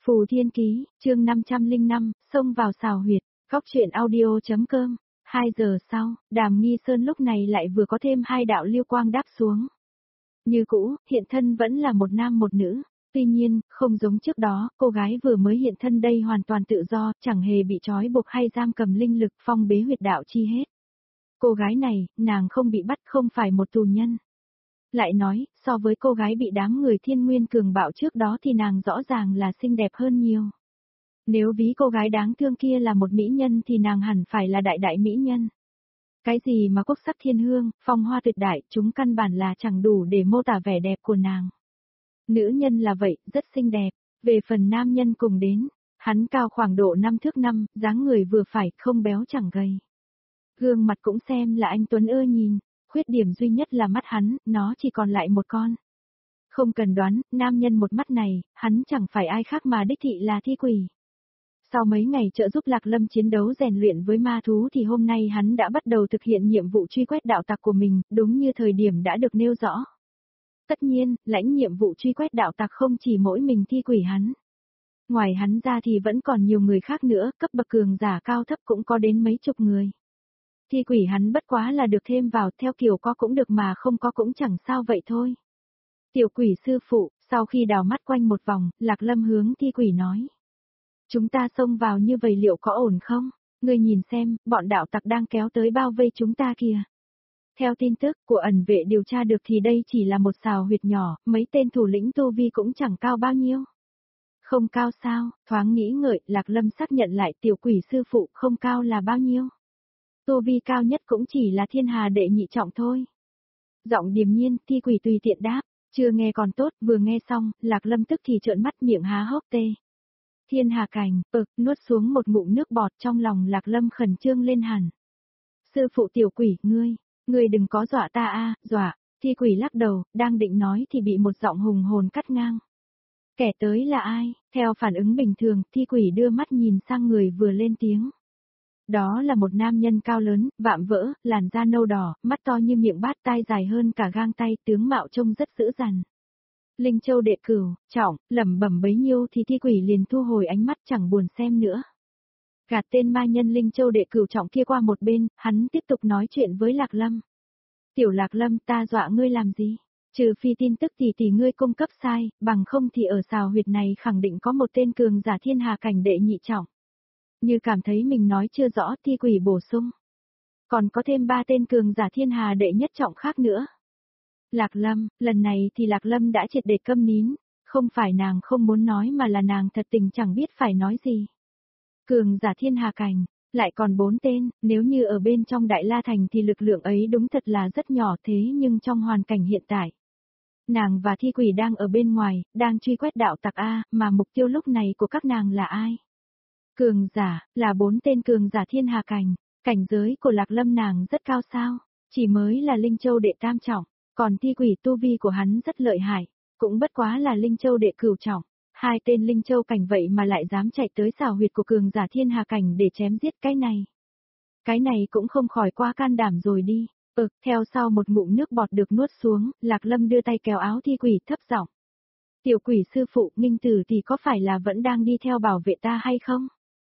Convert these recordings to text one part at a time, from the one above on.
Phù Thiên Ký, chương 505, xông vào xào huyệt, góc truyện audio.com. 2 giờ sau, Đàm Nghi Sơn lúc này lại vừa có thêm 2 đạo lưu quang đáp xuống. Như cũ, hiện thân vẫn là một nam một nữ. Tuy nhiên, không giống trước đó, cô gái vừa mới hiện thân đây hoàn toàn tự do, chẳng hề bị trói buộc hay giam cầm linh lực phong bế huyệt đạo chi hết. Cô gái này, nàng không bị bắt, không phải một tù nhân. Lại nói, so với cô gái bị đám người Thiên Nguyên cường bạo trước đó thì nàng rõ ràng là xinh đẹp hơn nhiều. Nếu ví cô gái đáng thương kia là một mỹ nhân thì nàng hẳn phải là đại đại mỹ nhân. Cái gì mà quốc sắc thiên hương, phong hoa tuyệt đại, chúng căn bản là chẳng đủ để mô tả vẻ đẹp của nàng. Nữ nhân là vậy, rất xinh đẹp. Về phần nam nhân cùng đến, hắn cao khoảng độ 5 thước 5, dáng người vừa phải, không béo chẳng gầy. Gương mặt cũng xem là anh tuấn ưa nhìn, khuyết điểm duy nhất là mắt hắn, nó chỉ còn lại một con. Không cần đoán, nam nhân một mắt này, hắn chẳng phải ai khác mà đích thị là Thi Quỷ. Sau mấy ngày trợ giúp Lạc Lâm chiến đấu rèn luyện với ma thú thì hôm nay hắn đã bắt đầu thực hiện nhiệm vụ truy quét đạo tặc của mình, đúng như thời điểm đã được nêu rõ. Tất nhiên, lãnh nhiệm vụ truy quét đạo tặc không chỉ mỗi mình Thi Quỷ hắn. Ngoài hắn ra thì vẫn còn nhiều người khác nữa, cấp bậc cường giả cao thấp cũng có đến mấy chục người. Thi Quỷ hắn bất quá là được thêm vào, theo kiểu có cũng được mà không có cũng chẳng sao vậy thôi. Tiểu Quỷ sư phụ, sau khi đào mắt quanh một vòng, Lạc Lâm hướng Thi Quỷ nói. Chúng ta xông vào như vậy liệu có ổn không? Ngươi nhìn xem, bọn đạo tặc đang kéo tới bao vây chúng ta kìa. Theo tin tức của ẩn vệ điều tra được thì đây chỉ là một xào huyệt nhỏ, mấy tên thủ lĩnh tu vi cũng chẳng cao bao nhiêu. Không cao sao, thoáng nghĩ ngợi, Lạc Lâm xác nhận lại Tiểu Quỷ sư phụ không cao là bao nhiêu. Tu vi cao nhất cũng chỉ là thiên hà đệ nhị trọng thôi. Giọng điềm nhiên, Thi Quỷ tùy tiện đáp, chưa nghe còn tốt, vừa nghe xong, Lạc Lâm tức thì trợn mắt miệng há hốc tê. Thiên hà cảnh, nuốt xuống một ngụm nước bọt trong lòng Lạc Lâm khẩn trương lên hẳn. Sư phụ Tiểu Quỷ, ngươi đừng có dọa ta a, dọa. Thi Quỷ lắc đầu, đang định nói thì bị một giọng hùng hồn cắt ngang. Kẻ tới là ai? Theo phản ứng bình thường, Thi Quỷ đưa mắt nhìn sang người vừa lên tiếng. Đó là một nam nhân cao lớn, vạm vỡ, làn da nâu đỏ, mắt to như miệng bát, tai dài hơn cả gang tay, tướng mạo trông rất dữ dằn. Linh Châu đệ cửu, trọng, lẩm bẩm bấy nhiêu thì Thi Quỷ liền thu hồi ánh mắt chẳng buồn xem nữa. Gạt tên ma nhân Linh Châu đệ cửu trọng kia qua một bên, hắn tiếp tục nói chuyện với Lạc Lâm. Tiểu Lạc Lâm, ta dọa ngươi làm gì? Trừ phi tin tức thì ngươi cung cấp sai, bằng không thì ở xào huyệt này khẳng định có một tên cường giả thiên hà cảnh đệ nhị trọng. Như cảm thấy mình nói chưa rõ, Thi Quỷ bổ sung. Còn có thêm 3 tên cường giả thiên hà đệ nhất trọng khác nữa. Lạc Lâm, lần này thì Lạc Lâm đã triệt để câm nín, không phải nàng không muốn nói mà là nàng thật tình chẳng biết phải nói gì. Cường giả thiên hà cảnh, lại còn 4 tên, nếu như ở bên trong Đại La Thành thì lực lượng ấy đúng thật là rất nhỏ thế nhưng trong hoàn cảnh hiện tại. Nàng và Thi Quỷ đang ở bên ngoài, đang truy quét đạo tặc A, mà mục tiêu lúc này của các nàng là ai? Cường giả, là 4 tên cường giả thiên hà cảnh, cảnh giới của Lạc Lâm nàng rất cao sao, chỉ mới là Linh Châu đệ tam trọng, còn Thi Quỷ tu vi của hắn rất lợi hại, cũng bất quá là Linh Châu đệ cửu trọng, 2 tên Linh Châu cảnh vậy mà lại dám chạy tới xào huyệt của cường giả thiên hà cảnh để chém giết cái này. Cái này cũng không khỏi quá can đảm rồi đi. Theo sau một ngụm nước bọt được nuốt xuống, Lạc Lâm đưa tay kéo áo Thi Quỷ thấp giọng. Tiểu Quỷ sư phụ, Ninh Tử thì có phải là vẫn đang đi theo bảo vệ ta hay không?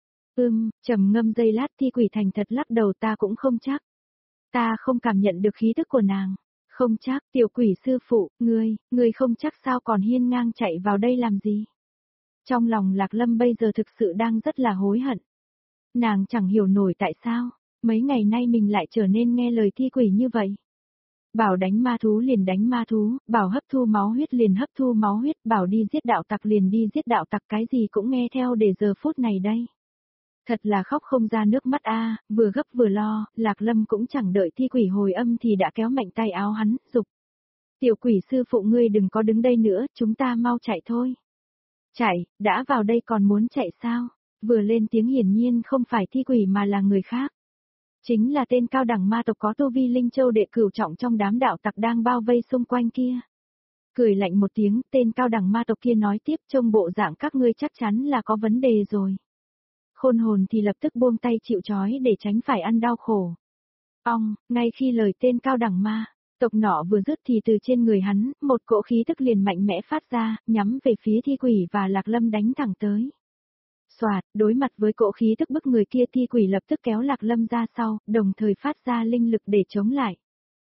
Trầm ngâm giây lát, Thi Quỷ thành thật lắc đầu, ta cũng không chắc. Ta không cảm nhận được khí tức của nàng. Không chắc, Tiểu Quỷ sư phụ, ngươi không chắc sao còn hiên ngang chạy vào đây làm gì? Trong lòng Lạc Lâm bây giờ thực sự đang rất là hối hận. Nàng chẳng hiểu nổi tại sao, mấy ngày nay mình lại trở nên nghe lời Thi Quỷ như vậy. Bảo đánh ma thú liền đánh ma thú, bảo hấp thu máu huyết liền hấp thu máu huyết, bảo đi giết đạo tặc liền đi giết đạo tặc, cái gì cũng nghe theo để giờ phút này đây. Thật là khóc không ra nước mắt a, vừa gấp vừa lo, Lạc Lâm cũng chẳng đợi Thi Quỷ hồi âm thì đã kéo mạnh tay áo hắn, giục. Tiểu Quỷ sư phụ, ngươi đừng có đứng đây nữa, chúng ta mau chạy thôi. Chạy, đã vào đây còn muốn chạy sao? Vừa lên tiếng hiển nhiên không phải Thi Quỷ mà là người khác. Chính là tên cao đẳng ma tộc có tu vi Linh Châu đệ cửu trọng trong đám đạo tặc đang bao vây xung quanh kia. Cười lạnh một tiếng, tên cao đẳng ma tộc kia nói tiếp, trông bộ dạng các ngươi chắc chắn là có vấn đề rồi. Khôn hồn thì lập tức buông tay chịu trói để tránh phải ăn đau khổ. Ngay khi lời tên cao đẳng ma Tộc nọ vừa dứt thì từ trên người hắn, một cỗ khí tức liền mạnh mẽ phát ra, nhắm về phía thi quỷ và Lạc Lâm đánh thẳng tới. Soạt, đối mặt với cỗ khí tức bức người kia, thi quỷ lập tức kéo Lạc Lâm ra sau, đồng thời phát ra linh lực để chống lại.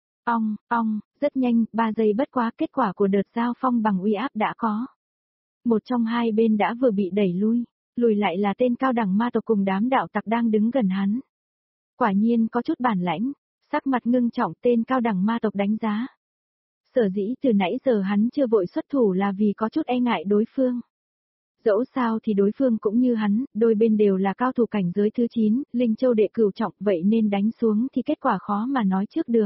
Ong, rất nhanh, 3 giây bất quá, kết quả của đợt giao phong bằng uy áp đã có. Một trong hai bên đã vừa bị đẩy lui, lùi lại là tên cao đẳng ma tộc cùng đám đạo tặc đang đứng gần hắn. Quả nhiên có chút bản lãnh, sắc mặt ngưng trọng tên cao đẳng ma tộc đánh giá. Sở dĩ từ nãy giờ hắn chưa vội xuất thủ là vì có chút e ngại đối phương. Dẫu sao thì đối phương cũng như hắn, đôi bên đều là cao thủ cảnh giới thứ 9, Linh Châu đệ cửu trọng, vậy nên đánh xuống thì kết quả khó mà nói trước được.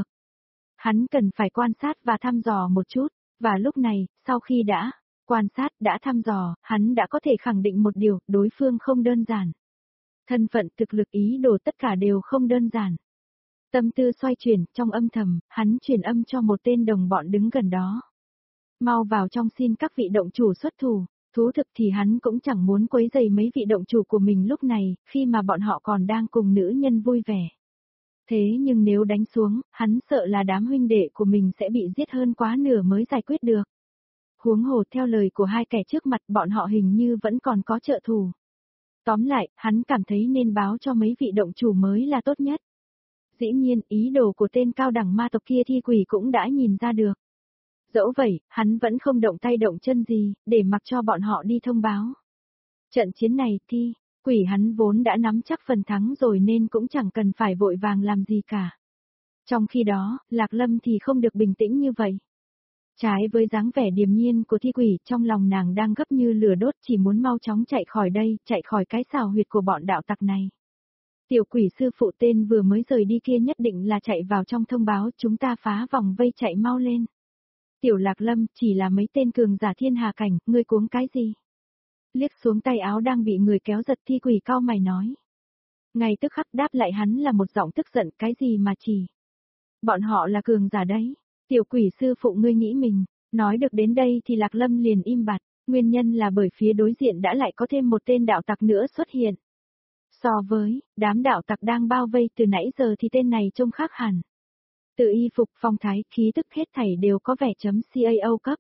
Hắn cần phải quan sát và thăm dò một chút, và lúc này, sau khi đã quan sát, đã thăm dò, hắn đã có thể khẳng định một điều, đối phương không đơn giản. Thân phận, thực lực, ý đồ tất cả đều không đơn giản. Tâm tư xoay chuyển, trong âm thầm, hắn truyền âm cho một tên đồng bọn đứng gần đó. Mau vào trong xin các vị động chủ xuất thủ, thú thực thì hắn cũng chẳng muốn quấy rầy mấy vị động chủ của mình lúc này, khi mà bọn họ còn đang cùng nữ nhân vui vẻ. Thế nhưng nếu đánh xuống, hắn sợ là đám huynh đệ của mình sẽ bị giết hơn quá nửa mới giải quyết được. Huống hồ theo lời của hai kẻ trước mặt, bọn họ hình như vẫn còn có trợ thủ. Tóm lại, hắn cảm thấy nên báo cho mấy vị động chủ mới là tốt nhất. Dĩ nhiên, ý đồ của tên cao đẳng ma tộc kia thi quỷ cũng đã nhìn ra được. Dẫu vậy, hắn vẫn không động tay động chân gì, để mặc cho bọn họ đi thông báo. Trận chiến này thi quỷ hắn vốn đã nắm chắc phần thắng rồi nên cũng chẳng cần phải vội vàng làm gì cả. Trong khi đó, Lạc Lâm thì không được bình tĩnh như vậy. Trái với dáng vẻ điềm nhiên của thi quỷ, trong lòng nàng đang gấp như lửa đốt, chỉ muốn mau chóng chạy khỏi đây, chạy khỏi cái xào huyệt của bọn đạo tặc này. Tiểu quỷ sư phụ tên vừa mới rời đi kia nhất định là chạy vào trong thông báo, chúng ta phá vòng vây, chạy mau lên. Tiểu Lạc Lâm, chỉ là mấy tên cường giả thiên hà cảnh, ngươi cuống cái gì? Liếc xuống tay áo đang bị người kéo giật, thi quỷ cau mày nói. Ngay tức khắc đáp lại hắn là một giọng tức giận, cái gì mà chỉ. Bọn họ là cường giả đấy. Tiểu quỷ sư phụ, ngươi nghĩ mình. Nói được đến đây thì Lạc Lâm liền im bặt, nguyên nhân là bởi phía đối diện đã lại có thêm một tên đạo tặc nữa xuất hiện. So với đám đạo tặc đang bao vây từ nãy giờ thì tên này trông khác hẳn. Từ y phục, phong thái, khí tức hết thảy đều có vẻ chấm CAO cấp.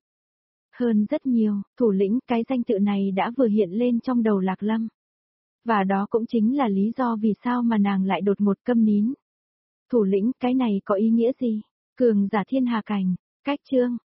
Hơn rất nhiều, thủ lĩnh, cái danh tự này đã vừa hiện lên trong đầu Lạc Lâm. Và đó cũng chính là lý do vì sao mà nàng lại đột ngột câm nín. Thủ lĩnh, cái này có ý nghĩa gì? Cường giả thiên hà cảnh, cách chương.